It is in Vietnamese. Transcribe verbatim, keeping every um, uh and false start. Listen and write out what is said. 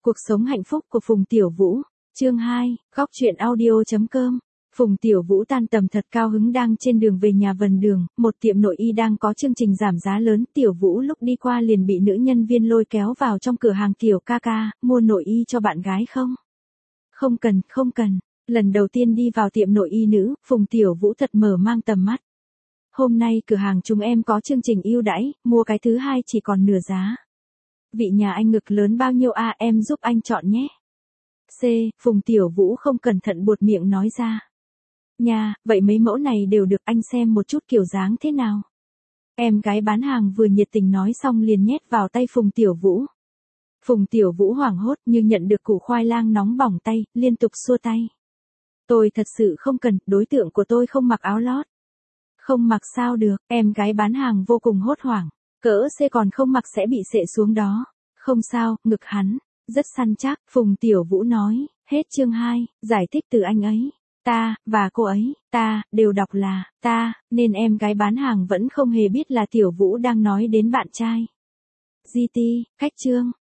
Cuộc sống hạnh phúc của Phùng Tiểu Vũ, chương hai, góc truyện audio chấm com. Phùng Tiểu Vũ tan tầm thật cao hứng đang trên đường về nhà Vân Đường, một tiệm nội y đang có chương trình giảm giá lớn. Tiểu Vũ lúc đi qua liền bị nữ nhân viên lôi kéo vào trong cửa hàng. Tiểu ca ca, mua nội y cho bạn gái không? Không cần, không cần. Lần đầu tiên đi vào tiệm nội y nữ, Phùng Tiểu Vũ thật mở mang tầm mắt. Hôm nay cửa hàng chúng em có chương trình ưu đãi, mua cái thứ hai chỉ còn nửa giá. Vị nhà anh ngực lớn bao nhiêu à, em giúp anh chọn nhé. C. Phùng Tiểu Vũ không cẩn thận buột miệng nói ra. Nha, vậy mấy mẫu này đều được, anh xem một chút kiểu dáng thế nào. Em gái bán hàng vừa nhiệt tình nói xong liền nhét vào tay Phùng Tiểu Vũ. Phùng Tiểu Vũ hoảng hốt như nhận được củ khoai lang nóng bỏng tay, liên tục xua tay. Tôi thật sự không cần, đối tượng của tôi không mặc áo lót. Không mặc sao được, em gái bán hàng vô cùng hốt hoảng. Cỡ C còn không mặc sẽ bị xệ xuống đó. Không sao, ngực hắn rất săn chắc, Phùng Tiểu Vũ nói. Hết chương hai, giải thích từ anh ấy. Ta, và cô ấy, ta, đều đọc là, ta, nên em gái bán hàng vẫn không hề biết là Tiểu Vũ đang nói đến bạn trai. giê tê, khách chương.